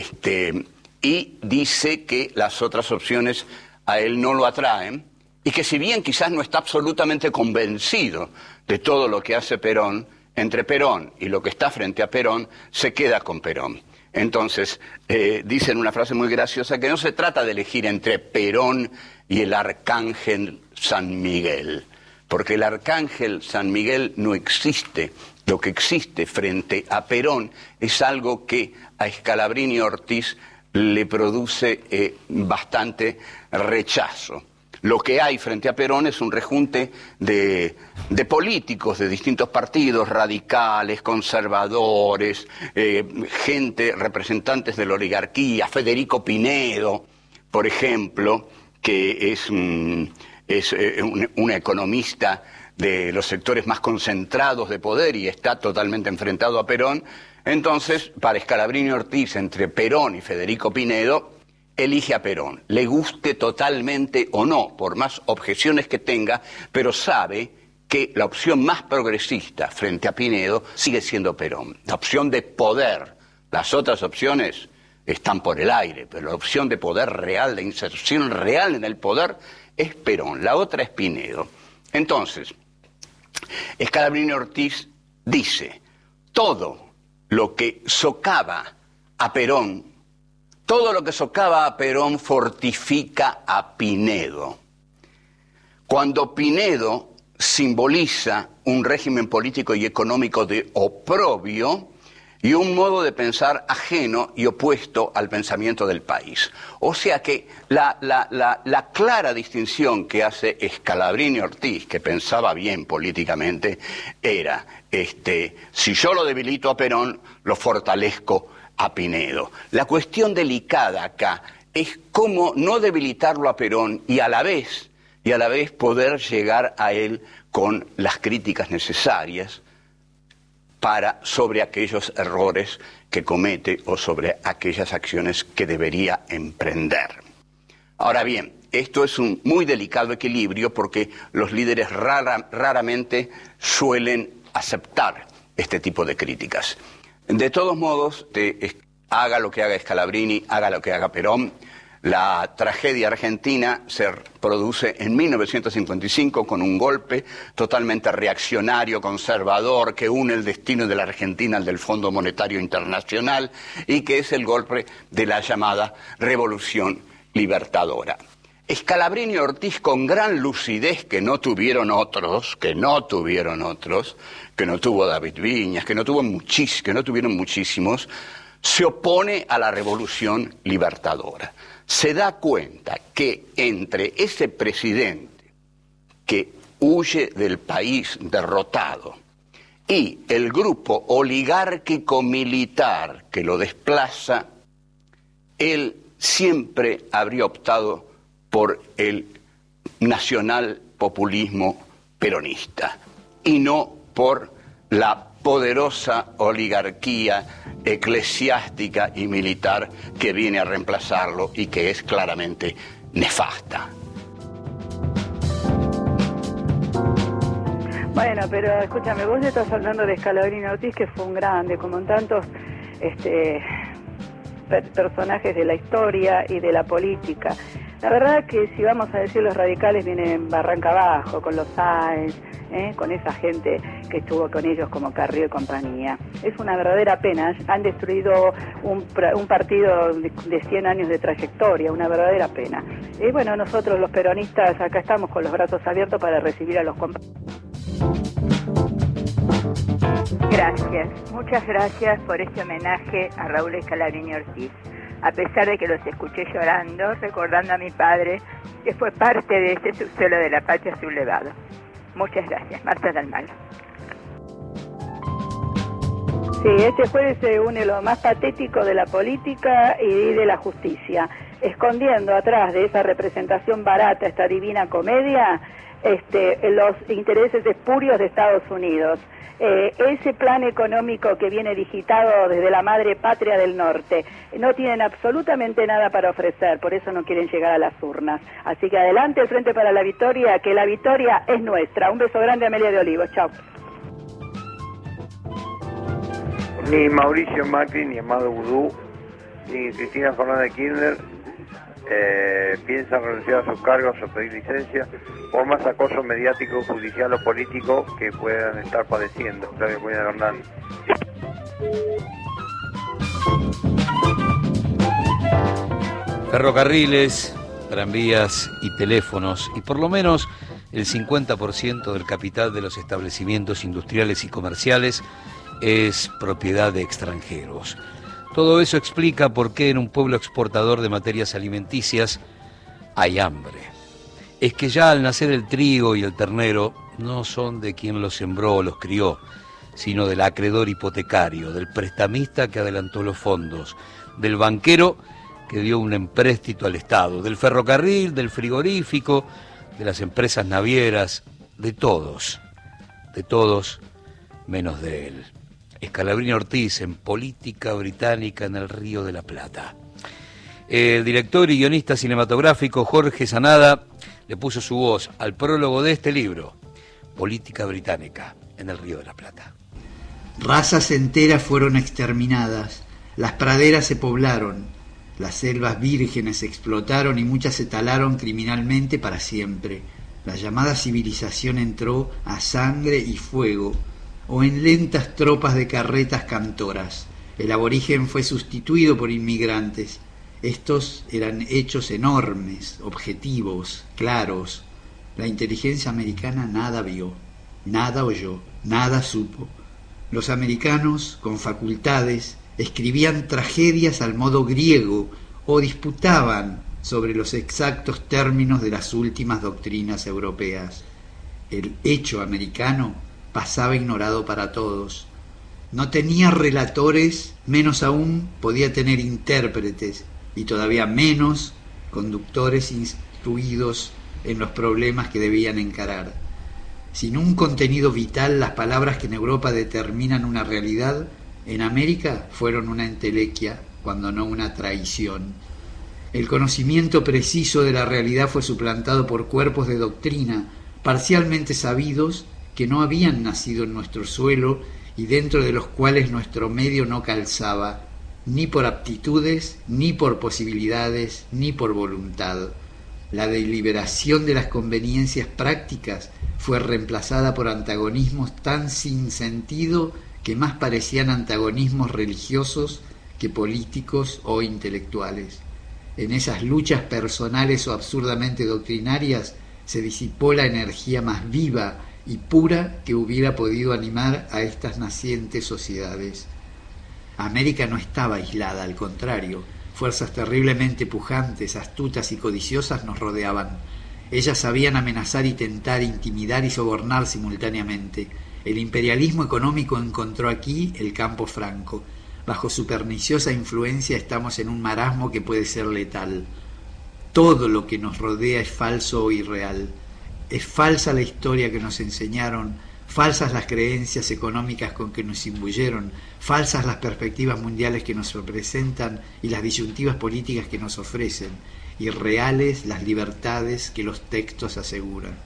y dice que las otras opciones a él no lo atraen, y que si bien quizás no está absolutamente convencido de todo lo que hace Perón, entre Perón y lo que está frente a Perón, se queda con Perón. Entonces, dice en una frase muy graciosa que no se trata de elegir entre Perón y el arcángel San Miguel, porque el arcángel San Miguel no existe. Lo que existe frente a Perón es algo que a Scalabrini Ortiz le produce bastante rechazo. Lo que hay frente a Perón es un rejunte de políticos de distintos partidos, radicales, conservadores, gente, representantes de la oligarquía, Federico Pinedo, por ejemplo, que es un economista de los sectores más concentrados de poder y está totalmente enfrentado a Perón. Entonces, para Scalabrini Ortiz, entre Perón y Federico Pinedo, elige a Perón, le guste totalmente o no, por más objeciones que tenga, pero sabe que la opción más progresista frente a Pinedo sigue siendo Perón, la opción de poder. Las otras opciones están por el aire, pero la opción de poder real, de inserción real en el poder, es Perón, la otra es Pinedo. Entonces, Scalabrini Ortiz dice, todo lo que socava a Perón, todo lo que socava a Perón fortifica a Pinedo. Cuando Pinedo simboliza un régimen político y económico de oprobio y un modo de pensar ajeno y opuesto al pensamiento del país. O sea que la clara distinción que hace Scalabrini Ortiz, que pensaba bien políticamente, era, si yo lo debilito a Perón, lo fortalezco a Pinedo. La cuestión delicada acá es cómo no debilitarlo a Perón y a la vez poder llegar a él con las críticas necesarias sobre aquellos errores que comete o sobre aquellas acciones que debería emprender. Ahora bien, esto es un muy delicado equilibrio porque los líderes raramente suelen aceptar este tipo de críticas. De todos modos, haga lo que haga Scalabrini, haga lo que haga Perón, la tragedia argentina se produce en 1955 con un golpe totalmente reaccionario, conservador, que une el destino de la Argentina al del Fondo Monetario Internacional y que es el golpe de la llamada Revolución Libertadora. Scalabrini Ortiz, con gran lucidez que no tuvieron otros, que no tuvo David Viñas, que no tuvieron muchísimos, se opone a la Revolución Libertadora. Se da cuenta que entre ese presidente que huye del país derrotado y el grupo oligárquico militar que lo desplaza, él siempre habría optado por el nacional populismo peronista y no por la poderosa oligarquía eclesiástica y militar que viene a reemplazarlo y que es claramente nefasta. Bueno, pero escúchame, vos estás hablando de Scalabrini Ortiz, que fue un grande, como en tantos personajes de la historia y de la política. La verdad que si vamos a decir los radicales vienen barranca abajo, con los Sáenz, con esa gente que estuvo con ellos como Carrió y compañía. Es una verdadera pena, han destruido un partido de 100 años de trayectoria, una verdadera pena. Y bueno, nosotros los peronistas acá estamos con los brazos abiertos para recibir a los compañeros. Gracias, muchas gracias por este homenaje a Raúl Scalabrini Ortiz. A pesar de que los escuché llorando, recordando a mi padre, que fue parte de este subsuelo de la patria sublevado. Muchas gracias, Marta Dalmal. Sí, este jueves se une lo más patético de la política y de la justicia. Escondiendo atrás de esa representación barata, esta divina comedia, los intereses espurios de Estados Unidos. Ese plan económico que viene digitado desde la madre patria del norte, no tienen absolutamente nada para ofrecer, por eso no quieren llegar a las urnas. Así que adelante el Frente para la Victoria, que la victoria es nuestra. Un beso grande, Amelia de Olivos. Chao. Ni Mauricio Macri, ni Amado Boudou, ni Cristina Fernández de Kirchner piensan renunciar a sus cargos o pedir licencia por más acoso mediático, judicial o político que puedan estar padeciendo. Flavio Cuña Hernández. Ferrocarriles, tranvías y teléfonos, y por lo menos el 50% del capital de los establecimientos industriales y comerciales es propiedad de extranjeros. Todo eso explica por qué en un pueblo exportador de materias alimenticias hay hambre. Es que ya al nacer el trigo y el ternero no son de quien los sembró o los crió, sino del acreedor hipotecario, del prestamista que adelantó los fondos, del banquero que dio un empréstito al Estado, del ferrocarril, del frigorífico, de las empresas navieras, de todos menos de él. Scalabrini Ortiz en Política Británica en el Río de la Plata. El director y guionista cinematográfico Jorge Sanada le puso su voz al prólogo de este libro, Política Británica en el Río de la Plata. Razas enteras fueron exterminadas, las praderas se poblaron, las selvas vírgenes se explotaron y muchas se talaron criminalmente para siempre. La llamada civilización entró a sangre y fuego, o en lentas tropas de carretas cantoras. El aborigen fue sustituido por inmigrantes. Estos eran hechos enormes, objetivos, claros. La inteligencia americana nada vio, nada oyó, nada supo. Los americanos, con facultades, escribían tragedias al modo griego o disputaban sobre los exactos términos de las últimas doctrinas europeas. El hecho americano pasaba ignorado para todos. No tenía relatores, menos aún podía tener intérpretes, y todavía menos conductores instruidos en los problemas que debían encarar. Sin un contenido vital, las palabras que en Europa determinan una realidad, en América fueron una entelequia, cuando no una traición. El conocimiento preciso de la realidad fue suplantado por cuerpos de doctrina, parcialmente sabidos, que no habían nacido en nuestro suelo y dentro de los cuales nuestro medio no calzaba, ni por aptitudes, ni por posibilidades, ni por voluntad. La deliberación de las conveniencias prácticas fue reemplazada por antagonismos tan sin sentido que más parecían antagonismos religiosos que políticos o intelectuales. En esas luchas personales o absurdamente doctrinarias se disipó la energía más viva y pura que hubiera podido animar a estas nacientes sociedades. América no estaba aislada, al contrario, fuerzas terriblemente pujantes, astutas y codiciosas nos rodeaban. Ellas sabían amenazar y tentar, intimidar y sobornar simultáneamente. El imperialismo económico encontró aquí el campo franco. Bajo su perniciosa influencia estamos en un marasmo que puede ser letal. Todo lo que nos rodea es falso o irreal. Es falsa la historia que nos enseñaron, falsas las creencias económicas con que nos imbuyeron, falsas las perspectivas mundiales que nos representan y las disyuntivas políticas que nos ofrecen, irreales las libertades que los textos aseguran.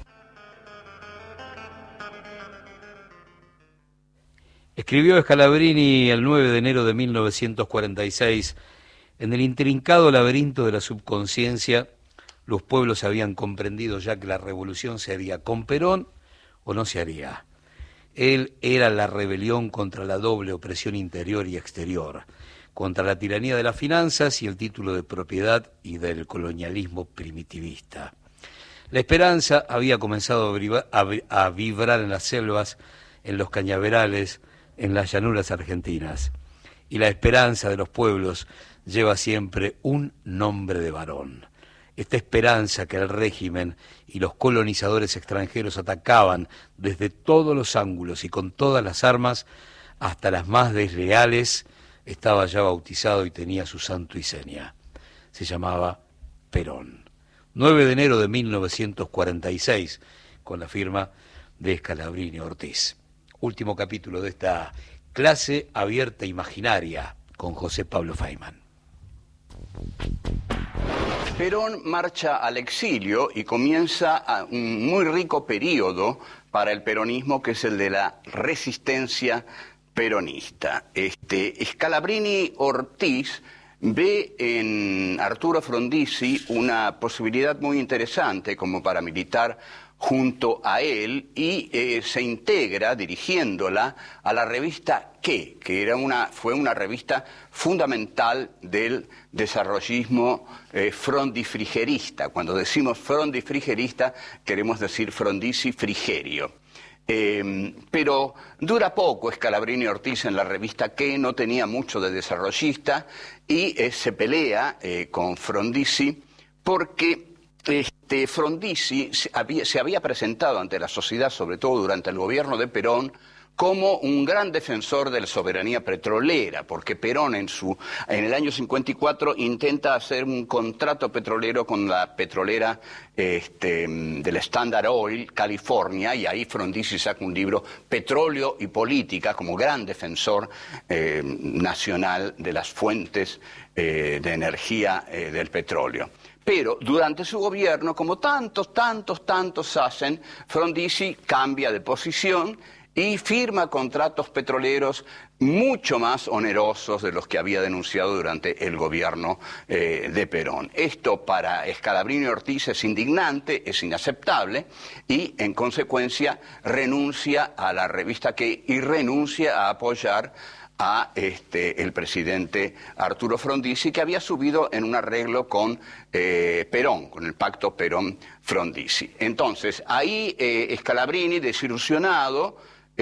Escribió Scalabrini el 9 de enero de 1946, en el intrincado laberinto de la subconsciencia, los pueblos habían comprendido ya que la revolución se haría con Perón o no se haría. Él era la rebelión contra la doble opresión interior y exterior, contra la tiranía de las finanzas y el título de propiedad y del colonialismo primitivista. La esperanza había comenzado a vibrar en las selvas, en los cañaverales, en las llanuras argentinas. Y la esperanza de los pueblos lleva siempre un nombre de varón. Esta esperanza que el régimen y los colonizadores extranjeros atacaban desde todos los ángulos y con todas las armas, hasta las más desleales, estaba ya bautizado y tenía su santo y seña. Se llamaba Perón. 9 de enero de 1946, con la firma de Scalabrini Ortiz. Último capítulo de esta clase abierta imaginaria con José Pablo Feynman. Perón marcha al exilio y comienza un muy rico periodo para el peronismo, que es el de la resistencia peronista. Scalabrini Ortiz ve en Arturo Frondizi una posibilidad muy interesante como paramilitar junto a él y se integra dirigiéndola a la revista ¿Qué?, que fue una revista fundamental del desarrollismo frondifrigerista. Cuando decimos frondifrigerista queremos decir Frondizi-Frigerio. Pero dura poco Scalabrini Ortiz en la revista ¿Qué?, no tenía mucho de desarrollista y se pelea con Frondizi porque Frondizi se había presentado ante la sociedad, sobre todo durante el gobierno de Perón, como un gran defensor de la soberanía petrolera, porque Perón en el año 54 intenta hacer un contrato petrolero con la petrolera del Standard Oil, California, y ahí Frondizi saca un libro, Petróleo y Política, como gran defensor nacional de las fuentes de energía del petróleo. Pero durante su gobierno, como tantos hacen, Frondizi cambia de posición y firma contratos petroleros mucho más onerosos de los que había denunciado durante el gobierno de Perón. Esto para Scalabrini Ortiz es indignante, es inaceptable y en consecuencia renuncia a la revista ¿Qué? Y renuncia a apoyar a el presidente Arturo Frondizi, que había subido en un arreglo con Perón, con el pacto Perón-Frondizi. Entonces, ahí Scalabrini, desilusionado,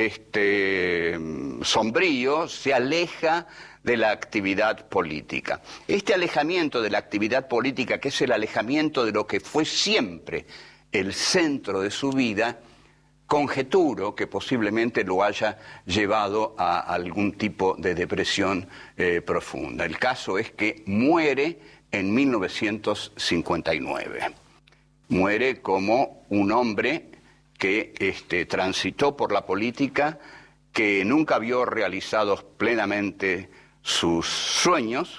sombrío, se aleja de la actividad política. Este alejamiento de la actividad política, que es el alejamiento de lo que fue siempre el centro de su vida, conjeturo que posiblemente lo haya llevado a algún tipo de depresión profunda. El caso es que muere en 1959. Muere como un hombre que transitó por la política, que nunca vio realizados plenamente sus sueños,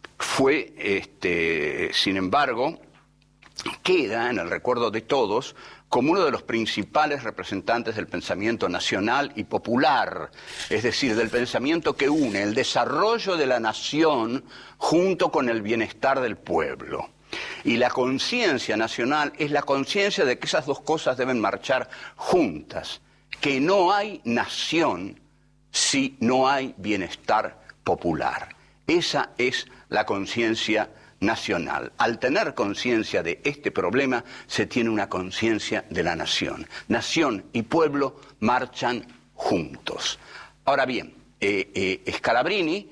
sin embargo, queda en el recuerdo de todos como uno de los principales representantes del pensamiento nacional y popular, es decir, del pensamiento que une el desarrollo de la nación junto con el bienestar del pueblo. Y la conciencia nacional es la conciencia de que esas dos cosas deben marchar juntas, que no hay nación si no hay bienestar popular. Esa es la conciencia nacional. Al tener conciencia de este problema, se tiene una conciencia de la nación. Nación y pueblo marchan juntos. Ahora bien, Scalabrini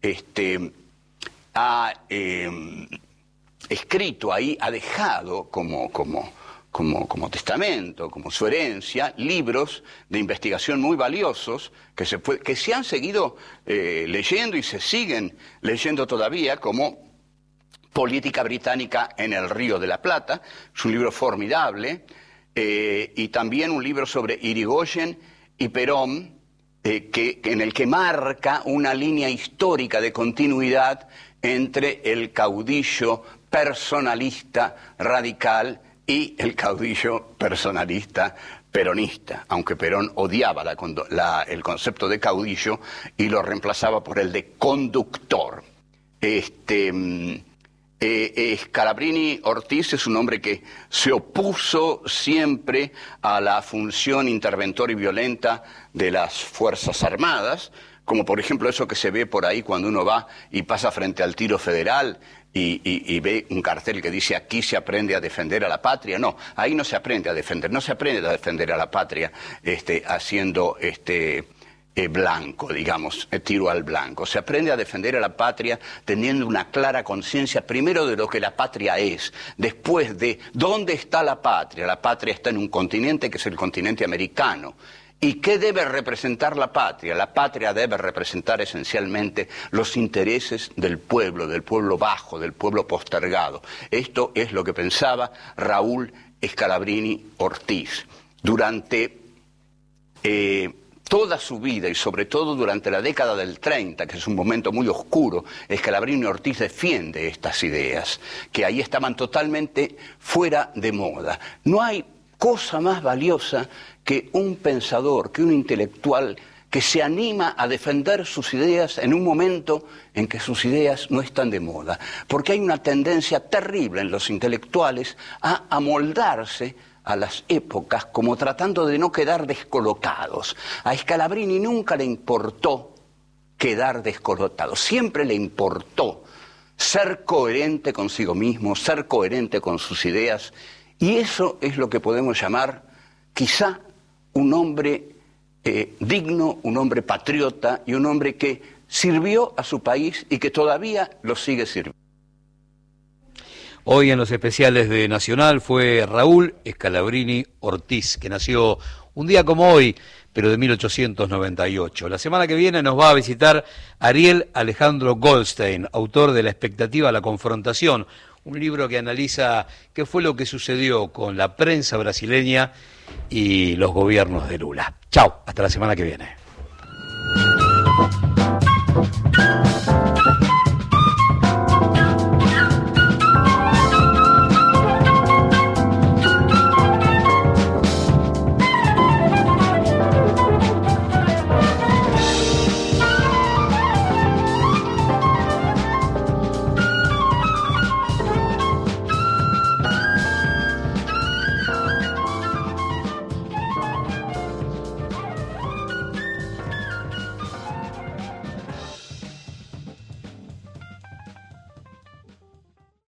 ha escrito ahí, ha dejado como testamento, como su herencia, libros de investigación muy valiosos que se han seguido leyendo y se siguen leyendo todavía, como Política Británica en el Río de la Plata, es un libro formidable, y también un libro sobre Irigoyen y Perón, en el que marca una línea histórica de continuidad entre el caudillo personalista radical y el caudillo personalista peronista, aunque Perón odiaba el concepto de caudillo y lo reemplazaba por el de conductor. Scalabrini Ortiz es un hombre que se opuso siempre a la función interventora y violenta de las Fuerzas Armadas, como por ejemplo eso que se ve por ahí cuando uno va y pasa frente al Tiro Federal y ve un cartel que dice aquí se aprende a defender a la patria. No, ahí no se aprende a defender, no se aprende a defender a la patria haciendo blanco, digamos, tiro al blanco. Se aprende a defender a la patria teniendo una clara conciencia primero de lo que la patria es, después de dónde está la patria. La patria está en un continente que es el continente americano. ¿Y qué debe representar la patria? La patria debe representar esencialmente los intereses del pueblo bajo, del pueblo postergado. Esto es lo que pensaba Raúl Scalabrini Ortiz. durante toda su vida y sobre todo durante la década del 30, que es un momento muy oscuro, Scalabrini Ortiz defiende estas ideas, que ahí estaban totalmente fuera de moda. No hay cosa más valiosa que un pensador, que un intelectual que se anima a defender sus ideas en un momento en que sus ideas no están de moda, porque hay una tendencia terrible en los intelectuales a amoldarse a las épocas como tratando de no quedar descolocados. A Scalabrini nunca le importó quedar descolocado, siempre le importó ser coherente consigo mismo, ser coherente con sus ideas, y eso es lo que podemos llamar quizá un hombre digno, un hombre patriota y un hombre que sirvió a su país y que todavía lo sigue sirviendo. Hoy en los especiales de Nacional fue Raúl Scalabrini Ortiz, que nació un día como hoy, pero de 1898. La semana que viene nos va a visitar Ariel Alejandro Goldstein, autor de La expectativa a la confrontación, un libro que analiza qué fue lo que sucedió con la prensa brasileña y los gobiernos de Lula. Chao, hasta la semana que viene.